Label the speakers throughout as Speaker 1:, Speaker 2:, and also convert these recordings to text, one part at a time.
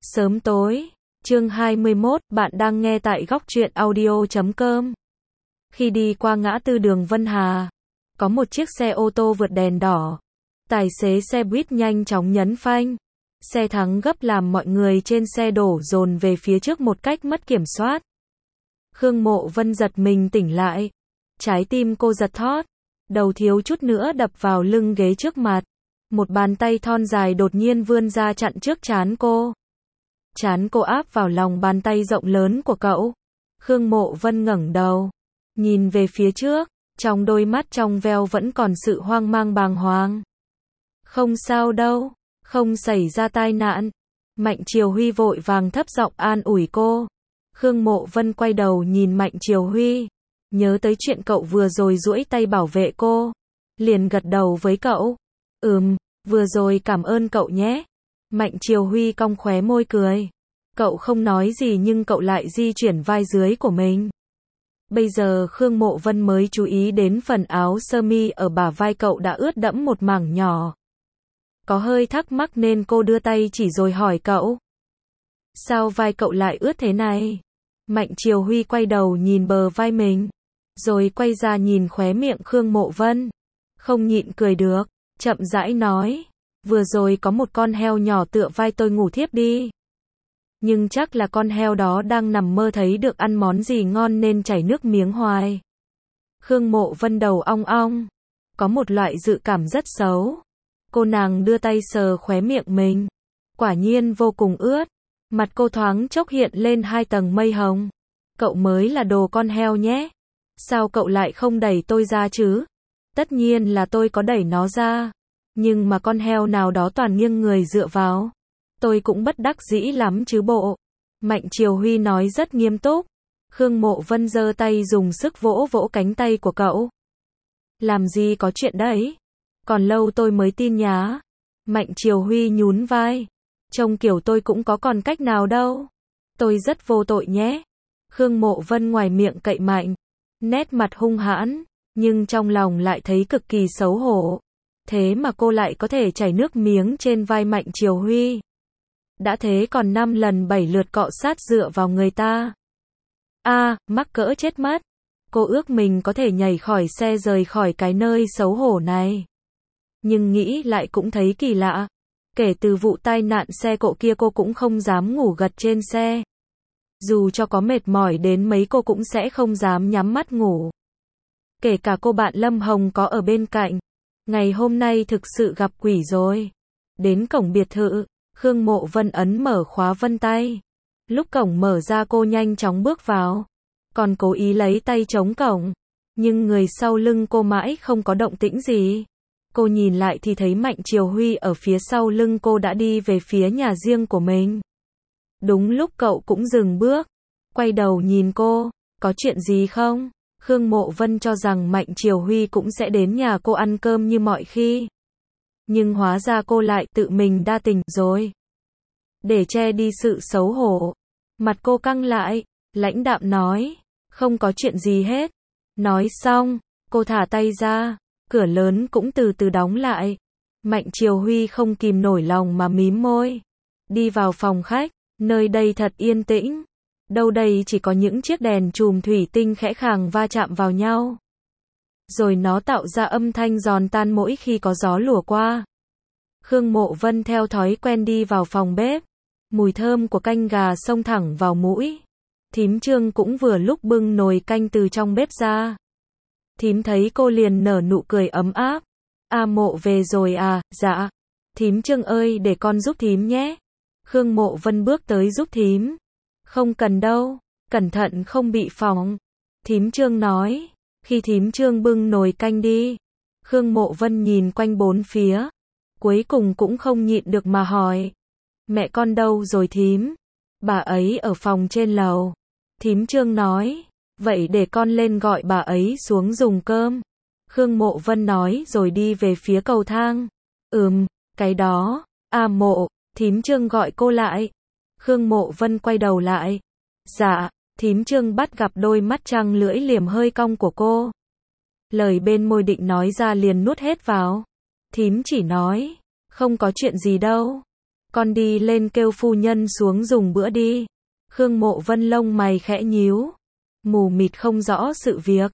Speaker 1: Sớm tối, chương 21, bạn đang nghe tại góc truyện audio.com. Khi đi qua ngã tư đường Vân Hà, có một chiếc xe ô tô vượt đèn đỏ. Tài xế xe buýt nhanh chóng nhấn phanh. Xe thắng gấp làm mọi người trên xe đổ dồn về phía trước một cách mất kiểm soát. Khương Mộ Vân giật mình tỉnh lại. Trái tim cô giật thót. Đầu thiếu chút nữa đập vào lưng ghế trước mặt. Một bàn tay thon dài đột nhiên vươn ra chặn trước trán cô. Trán cô áp vào lòng bàn tay rộng lớn của cậu. Khương Mộ Vân ngẩng đầu, nhìn về phía trước, trong đôi mắt trong veo vẫn còn sự hoang mang bàng hoàng. Không sao đâu, không xảy ra tai nạn. Mạnh Triều Huy vội vàng thấp giọng an ủi cô. Khương Mộ Vân quay đầu nhìn Mạnh Triều Huy, nhớ tới chuyện cậu vừa rồi duỗi tay bảo vệ cô, liền gật đầu với cậu. Vừa rồi cảm ơn cậu nhé. Mạnh Triều Huy cong khóe môi cười. Cậu không nói gì nhưng cậu lại di chuyển vai dưới của mình. Bây giờ Khương Mộ Vân mới chú ý đến phần áo sơ mi ở bả vai cậu đã ướt đẫm một mảng nhỏ. Có hơi thắc mắc nên cô đưa tay chỉ rồi hỏi cậu. Sao vai cậu lại ướt thế này? Mạnh Triều Huy quay đầu nhìn bờ vai mình, rồi quay ra nhìn khóe miệng Khương Mộ Vân. Không nhịn cười được, chậm rãi nói. Vừa rồi có một con heo nhỏ tựa vai tôi ngủ thiếp đi. Nhưng chắc là con heo đó đang nằm mơ thấy được ăn món gì ngon nên chảy nước miếng hoài. Khương Mộ Vân đầu ong ong, có một loại dự cảm rất xấu. Cô nàng đưa tay sờ khóe miệng mình. Quả nhiên vô cùng ướt. Mặt cô thoáng chốc hiện lên 2 tầng mây hồng. Cậu mới là đồ con heo nhé. Sao cậu lại không đẩy tôi ra chứ? Tất nhiên là tôi có đẩy nó ra. Nhưng mà con heo nào đó toàn nghiêng người dựa vào. Tôi cũng bất đắc dĩ lắm chứ bộ. Mạnh Triều Huy nói rất nghiêm túc. Khương Mộ Vân giơ tay dùng sức vỗ vỗ cánh tay của cậu. Làm gì có chuyện đấy? Còn lâu tôi mới tin nhá. Mạnh Triều Huy nhún vai. Trông kiểu tôi cũng có còn cách nào đâu. Tôi rất vô tội nhé. Khương Mộ Vân ngoài miệng cậy mạnh, nét mặt hung hãn, nhưng trong lòng lại thấy cực kỳ xấu hổ. Thế mà cô lại có thể chảy nước miếng trên vai Mạnh Triều Huy. Đã thế còn 5 lần 7 lượt cọ sát dựa vào người ta. Mắc cỡ chết mất. Cô ước mình có thể nhảy khỏi xe rời khỏi cái nơi xấu hổ này. Nhưng nghĩ lại cũng thấy kỳ lạ. Kể từ vụ tai nạn xe cộ kia cô cũng không dám ngủ gật trên xe. Dù cho có mệt mỏi đến mấy cô cũng sẽ không dám nhắm mắt ngủ. Kể cả cô bạn Lâm Hồng có ở bên cạnh. Ngày hôm nay thực sự gặp quỷ rồi. Đến cổng biệt thự, Khương Mộ Vân ấn mở khóa vân tay. Lúc cổng mở ra cô nhanh chóng bước vào. Còn cố ý lấy tay chống cổng. Nhưng người sau lưng cô mãi không có động tĩnh gì. Cô nhìn lại thì thấy Mạnh Triều Huy ở phía sau lưng cô đã đi về phía nhà riêng của mình. Đúng lúc cậu cũng dừng bước. Quay đầu nhìn cô. Có chuyện gì không? Khương Mộ Vân cho rằng Mạnh Triều Huy cũng sẽ đến nhà cô ăn cơm như mọi khi. Nhưng hóa ra cô lại tự mình đa tình rồi. Để che đi sự xấu hổ, mặt cô căng lại, lãnh đạm nói. Không có chuyện gì hết. Nói xong, cô thả tay ra. Cửa lớn cũng từ từ đóng lại. Mạnh Triều Huy không kìm nổi lòng mà mím môi. Đi vào phòng khách, nơi đây thật yên tĩnh. Đâu đây chỉ có những chiếc đèn chùm thủy tinh khẽ khàng va chạm vào nhau. Rồi nó tạo ra âm thanh giòn tan mỗi khi có gió lùa qua. Khương Mộ Vân theo thói quen đi vào phòng bếp. Mùi thơm của canh gà xông thẳng vào mũi. Thím Trương cũng vừa lúc bưng nồi canh từ trong bếp ra. Thím thấy cô liền nở nụ cười ấm áp. Mộ về rồi à? Dạ. Thím Trương ơi, để con giúp thím nhé. Khương Mộ Vân bước tới giúp thím. Không cần đâu, cẩn thận không bị phỏng. Thím Trương nói. Khi thím Trương bưng nồi canh đi, Khương Mộ Vân nhìn quanh bốn phía. Cuối cùng cũng không nhịn được mà hỏi. Mẹ con đâu rồi thím? Bà ấy ở phòng trên lầu. Thím Trương nói. Vậy để con lên gọi bà ấy xuống dùng cơm. Khương Mộ Vân nói rồi đi về phía cầu thang. Cái đó. Mộ, thím Trương gọi cô lại. Khương Mộ Vân quay đầu lại. Dạ, thím Trương bắt gặp đôi mắt trăng lưỡi liềm hơi cong của cô. Lời bên môi định nói ra liền nuốt hết vào. Thím chỉ nói. Không có chuyện gì đâu. con đi lên kêu phu nhân xuống dùng bữa đi. Khương Mộ Vân lông mày khẽ nhíu, mù mịt không rõ sự việc.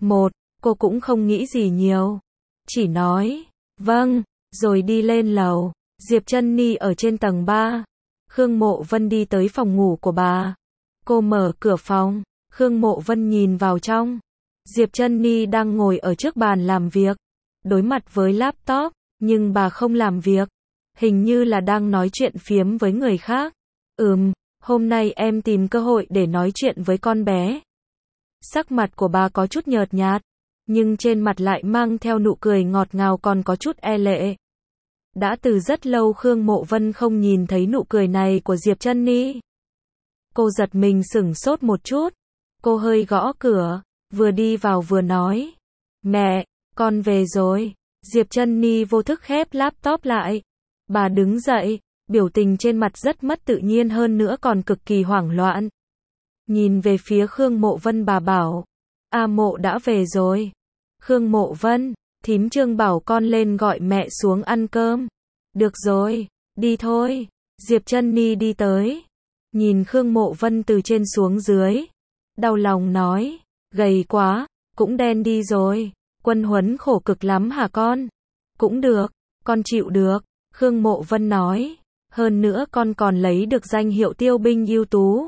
Speaker 1: Cô cũng không nghĩ gì nhiều, chỉ nói, vâng, rồi đi lên lầu. Diệp Chân Ni ở trên tầng 3. Khương Mộ Vân đi tới phòng ngủ của bà. Cô mở cửa phòng, Khương Mộ Vân nhìn vào trong. Diệp Chân Ni đang ngồi ở trước bàn làm việc, đối mặt với laptop, nhưng bà không làm việc, hình như là đang nói chuyện phiếm với người khác. Hôm nay em tìm cơ hội để nói chuyện với con bé. Sắc mặt của bà có chút nhợt nhạt, nhưng trên mặt lại mang theo nụ cười ngọt ngào còn có chút e lệ. Đã từ rất lâu Khương Mộ Vân không nhìn thấy nụ cười này của Diệp Chân Ni. Cô giật mình sửng sốt một chút. Cô hơi gõ cửa, vừa đi vào vừa nói, mẹ, con về rồi. Diệp Chân Ni vô thức khép laptop lại. Bà đứng dậy, biểu tình trên mặt rất mất tự nhiên hơn nữa còn cực kỳ hoảng loạn. Nhìn về phía Khương Mộ Vân bà bảo, A Mộ đã về rồi. Khương Mộ Vân, thím Trương bảo con lên gọi mẹ xuống ăn cơm. Được rồi, đi thôi. Diệp Chân Ni đi tới, nhìn Khương Mộ Vân từ trên xuống dưới, đau lòng nói, gầy quá, cũng đen đi rồi. Quân huấn khổ cực lắm hả con? Cũng được, con chịu được. Khương Mộ Vân nói, hơn nữa con còn lấy được danh hiệu tiêu binh ưu tú.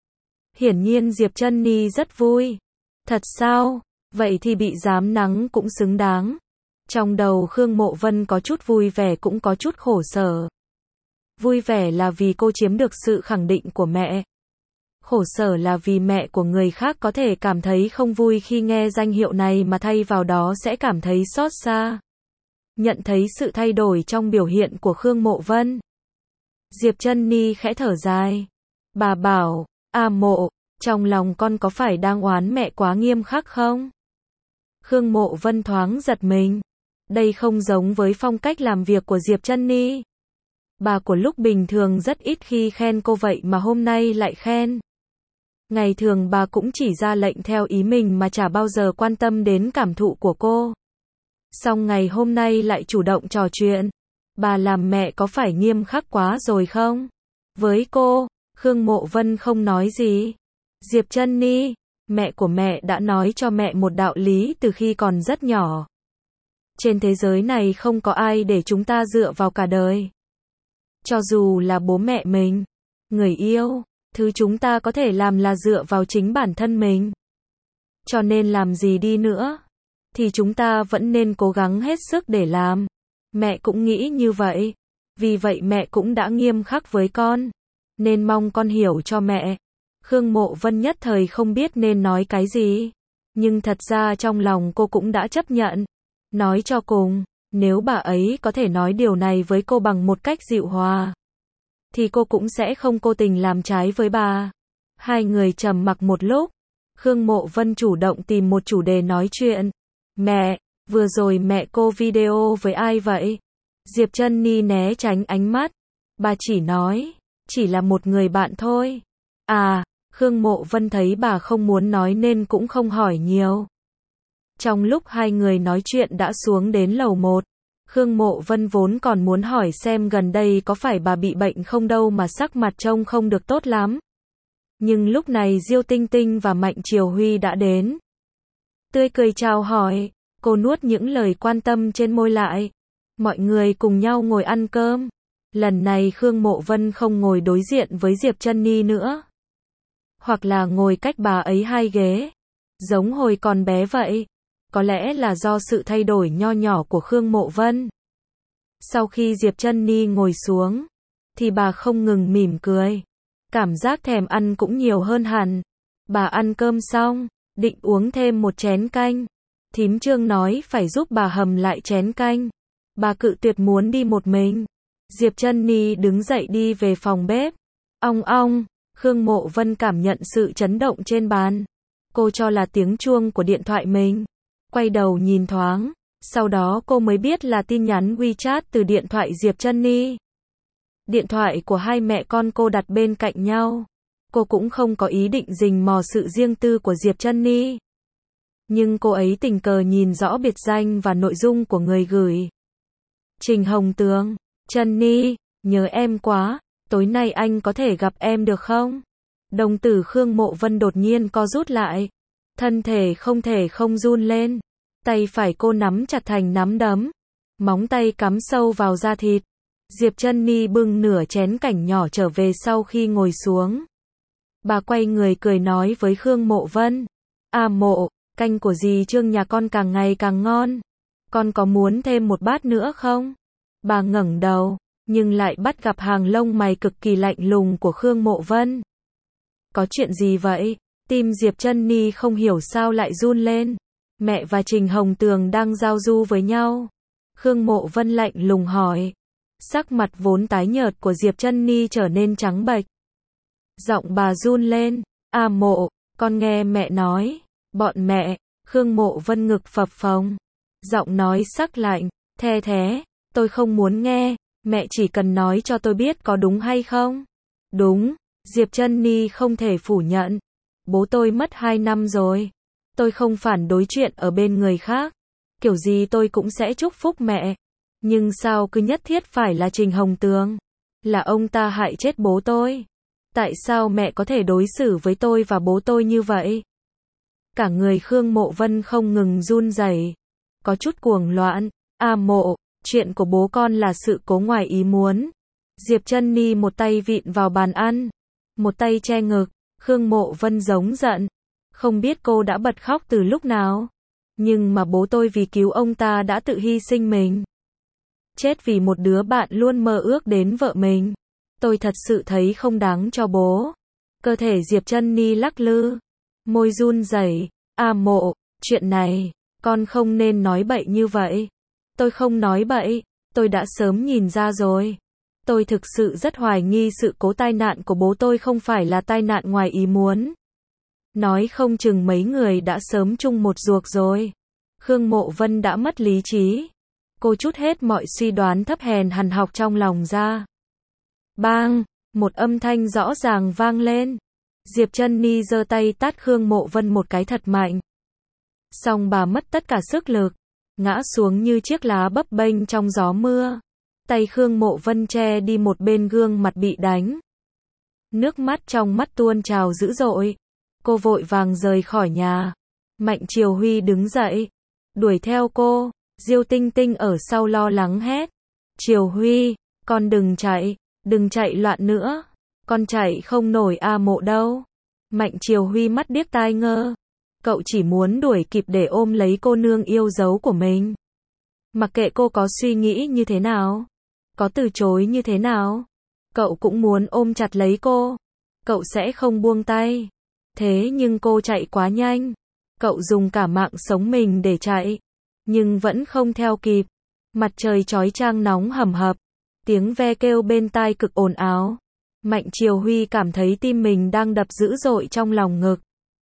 Speaker 1: Hiển nhiên Diệp Chân Ni rất vui. Thật sao? Vậy thì bị giám nắng cũng xứng đáng. Trong đầu Khương Mộ Vân có chút vui vẻ cũng có chút khổ sở. Vui vẻ là vì cô chiếm được sự khẳng định của mẹ. Khổ sở là vì mẹ của người khác có thể cảm thấy không vui khi nghe danh hiệu này mà thay vào đó sẽ cảm thấy xót xa. Nhận thấy sự thay đổi trong biểu hiện của Khương Mộ Vân, Diệp Chân Ni khẽ thở dài. Bà bảo, A Mộ, trong lòng con có phải đang oán mẹ quá nghiêm khắc không? Khương Mộ Vân thoáng giật mình. Đây không giống với phong cách làm việc của Diệp Chân Ni. Bà của lúc bình thường rất ít khi khen cô vậy mà hôm nay lại khen. Ngày thường bà cũng chỉ ra lệnh theo ý mình mà chả bao giờ quan tâm đến cảm thụ của cô. Song ngày hôm nay lại chủ động trò chuyện. Bà làm mẹ có phải nghiêm khắc quá rồi không? Với cô, Khương Mộ Vân không nói gì. Diệp Chân Ni, mẹ của mẹ đã nói cho mẹ một đạo lý từ khi còn rất nhỏ. Trên thế giới này không có ai để chúng ta dựa vào cả đời. Cho dù là bố mẹ mình, người yêu, thứ chúng ta có thể làm là dựa vào chính bản thân mình. Cho nên làm gì đi nữa, thì chúng ta vẫn nên cố gắng hết sức để làm. Mẹ cũng nghĩ như vậy. Vì vậy mẹ cũng đã nghiêm khắc với con. Nên mong con hiểu cho mẹ. Khương Mộ Vân nhất thời không biết nên nói cái gì. Nhưng thật ra trong lòng cô cũng đã chấp nhận. Nói cho cùng, nếu bà ấy có thể nói điều này với cô bằng một cách dịu hòa, thì cô cũng sẽ không cố tình làm trái với bà. Hai người trầm mặc một lúc. Khương Mộ Vân chủ động tìm một chủ đề nói chuyện. Mẹ, vừa rồi mẹ cô video với ai vậy? Diệp Chân Ni né tránh ánh mắt. Bà chỉ nói, chỉ là một người bạn thôi. À, Khương Mộ Vân thấy bà không muốn nói nên cũng không hỏi nhiều. Trong lúc hai người nói chuyện đã xuống đến lầu 1. Khương Mộ Vân vốn còn muốn hỏi xem gần đây có phải bà bị bệnh không đâu mà sắc mặt trông không được tốt lắm. Nhưng lúc này Diêu Tinh Tinh và Mạnh Triều Huy đã đến. Tươi cười chào hỏi, cô nuốt những lời quan tâm trên môi lại. Mọi người cùng nhau ngồi ăn cơm. Lần này Khương Mộ Vân không ngồi đối diện với Diệp Chân Ni nữa, hoặc là ngồi cách bà ấy 2 ghế, giống hồi còn bé vậy. Có lẽ là do sự thay đổi nho nhỏ của Khương Mộ Vân. Sau khi Diệp Chân Ni ngồi xuống, thì bà không ngừng mỉm cười. Cảm giác thèm ăn cũng nhiều hơn hẳn. Bà ăn cơm xong, định uống thêm một chén canh. Thím Trương nói phải giúp bà hầm lại chén canh. Bà cự tuyệt muốn đi một mình. Diệp Chân Ni đứng dậy đi về phòng bếp. Ong ong, Khương Mộ Vân cảm nhận sự chấn động trên bàn. Cô cho là tiếng chuông của điện thoại mình. Quay đầu nhìn thoáng, sau đó cô mới biết là tin nhắn WeChat từ điện thoại Diệp Chân Ni. Điện thoại của hai mẹ con cô đặt bên cạnh nhau. Cô cũng không có ý định rình mò sự riêng tư của Diệp Chân Ni. Nhưng cô ấy tình cờ nhìn rõ biệt danh và nội dung của người gửi. Trình Hồng Tường, Chân Ni, nhớ em quá, tối nay anh có thể gặp em được không? Đồng tử Khương Mộ Vân đột nhiên co rút lại, thân thể không thể không run lên, tay phải cô nắm chặt thành nắm đấm, móng tay cắm sâu vào da thịt. Diệp Chân Ni bưng nửa chén cảnh nhỏ trở về sau khi ngồi xuống. Bà quay người cười nói với Khương Mộ Vân, "À Mộ, canh của dì Trương nhà con càng ngày càng ngon. Con có muốn thêm một bát nữa không?" Bà ngẩng đầu, nhưng lại bắt gặp hàng lông mày cực kỳ lạnh lùng của Khương Mộ Vân. Có chuyện gì vậy? Tim Diệp Chân Ni không hiểu sao lại run lên. Mẹ và Trình Hồng Tường đang giao du với nhau. Khương Mộ Vân lạnh lùng hỏi. Sắc mặt vốn tái nhợt của Diệp Chân Ni trở nên trắng bệch. Giọng bà run lên. "À Mộ, con nghe mẹ nói." "Bọn mẹ." Khương Mộ Vân ngực phập phồng. Giọng nói sắc lạnh. "The thế, tôi không muốn nghe. Mẹ chỉ cần nói cho tôi biết có đúng hay không." "Đúng." Diệp Chân Ni không thể phủ nhận. "Bố tôi mất 2 năm rồi. Tôi không phản đối chuyện ở bên người khác. Kiểu gì tôi cũng sẽ chúc phúc mẹ. Nhưng sao cứ nhất thiết phải là Trình Hồng Tường? Là ông ta hại chết bố tôi. Tại sao mẹ có thể đối xử với tôi và bố tôi như vậy?" Cả người Khương Mộ Vân không ngừng run rẩy, có chút cuồng loạn. "À Mộ, chuyện của bố con là sự cố ngoài ý muốn." Diệp Chân Ni một tay vịn vào bàn ăn, một tay che ngực. Khương Mộ Vân giống giận. Không biết cô đã bật khóc từ lúc nào. Nhưng mà bố tôi vì cứu ông ta đã tự hy sinh mình. Chết vì một đứa bạn luôn mơ ước đến vợ mình. Tôi thật sự thấy không đáng cho bố. Cơ thể Diệp Chân Ni lắc lư, môi run rẩy. "À Mộ, chuyện này, con không nên nói bậy như vậy." "Tôi không nói bậy, tôi đã sớm nhìn ra rồi. Tôi thực sự rất hoài nghi sự cố tai nạn của bố tôi không phải là tai nạn ngoài ý muốn. Nói không chừng mấy người đã sớm chung một ruột rồi." Khương Mộ Vân đã mất lý trí. Cô trút hết mọi suy đoán thấp hèn hằn học trong lòng ra. Bang! Một âm thanh rõ ràng vang lên. Diệp Chân Ni giơ tay tát Khương Mộ Vân một cái thật mạnh. Xong bà mất tất cả sức lực, ngã xuống như chiếc lá bấp bênh trong gió mưa. Tay Khương Mộ Vân che đi một bên gương mặt bị đánh. Nước mắt trong mắt tuôn trào dữ dội. Cô vội vàng rời khỏi nhà. Mạnh Triều Huy đứng dậy, đuổi theo cô. Diêu Tinh Tinh ở sau lo lắng hét. "Triều Huy, con đừng chạy loạn nữa. Con chạy không nổi A Mộ đâu." Mạnh Triều Huy mắt điếc tai ngơ. Cậu chỉ muốn đuổi kịp để ôm lấy cô nương yêu dấu của mình. Mặc kệ cô có suy nghĩ như thế nào, có từ chối như thế nào, cậu cũng muốn ôm chặt lấy cô. Cậu sẽ không buông tay. Thế nhưng cô chạy quá nhanh. Cậu dùng cả mạng sống mình để chạy, nhưng vẫn không theo kịp. Mặt trời chói chang nóng hầm hập, tiếng ve kêu bên tai cực ồn ào. Mạnh Triều Huy cảm thấy tim mình đang đập dữ dội trong lòng ngực.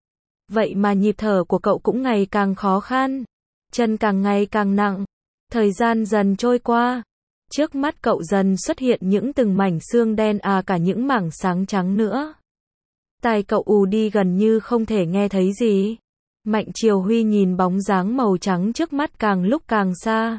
Speaker 1: Vậy mà nhịp thở của cậu cũng ngày càng khó khăn, chân càng ngày càng nặng. Thời gian dần trôi qua, trước mắt cậu dần xuất hiện những từng mảnh xương đen cả những mảng sáng trắng nữa. Tai cậu ù đi gần như không thể nghe thấy gì. Mạnh Triều Huy nhìn bóng dáng màu trắng trước mắt càng lúc càng xa,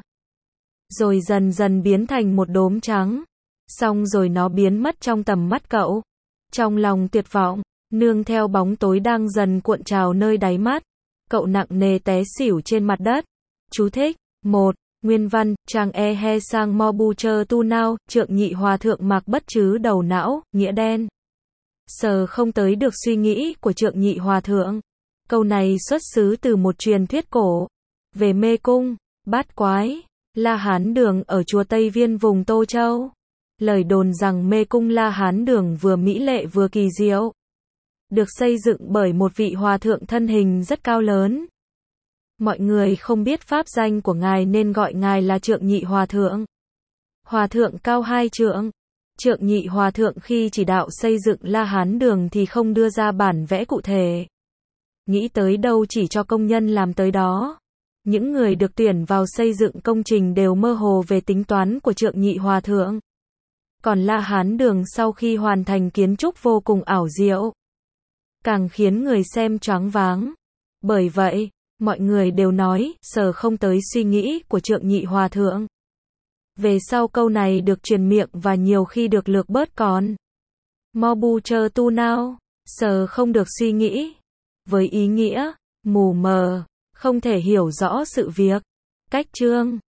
Speaker 1: rồi dần dần biến thành một đốm trắng. Xong rồi nó biến mất trong tầm mắt cậu. Trong lòng tuyệt vọng, nương theo bóng tối đang dần cuộn trào nơi đáy mắt, cậu nặng nề té xỉu trên mặt đất. Chú thích: 1. Nguyên văn, Chàng e he sang mo bu chơ tu nao, Trượng Nhị Hòa Thượng mặc bất chứ đầu não, nghĩa đen. Sờ không tới được suy nghĩ của Trượng Nhị Hòa Thượng. Câu này xuất xứ từ một truyền thuyết cổ về mê cung, bát quái, La Hán Đường ở chùa Tây Viên vùng Tô Châu. Lời đồn rằng mê cung La Hán Đường vừa mỹ lệ vừa kỳ diệu, được xây dựng bởi một vị hòa thượng thân hình rất cao lớn. Mọi người không biết pháp danh của ngài nên gọi ngài là Trượng Nhị Hòa Thượng. Hòa thượng cao 2 trượng. Trượng Nhị Hòa Thượng khi chỉ đạo xây dựng La Hán Đường thì không đưa ra bản vẽ cụ thể. Nghĩ tới đâu chỉ cho công nhân làm tới đó. Những người được tuyển vào xây dựng công trình đều mơ hồ về tính toán của Trượng Nhị Hòa Thượng. Còn La Hán Đường sau khi hoàn thành kiến trúc vô cùng ảo diệu, càng khiến người xem choáng váng. Bởi vậy, mọi người đều nói, sờ không tới suy nghĩ của Trượng Nhị Hòa Thượng. Về sau câu này được truyền miệng và nhiều khi được lược bớt còn. Mobu chờ tu nào, sờ không được suy nghĩ. Với ý nghĩa, mù mờ, không thể hiểu rõ sự việc. Cách chương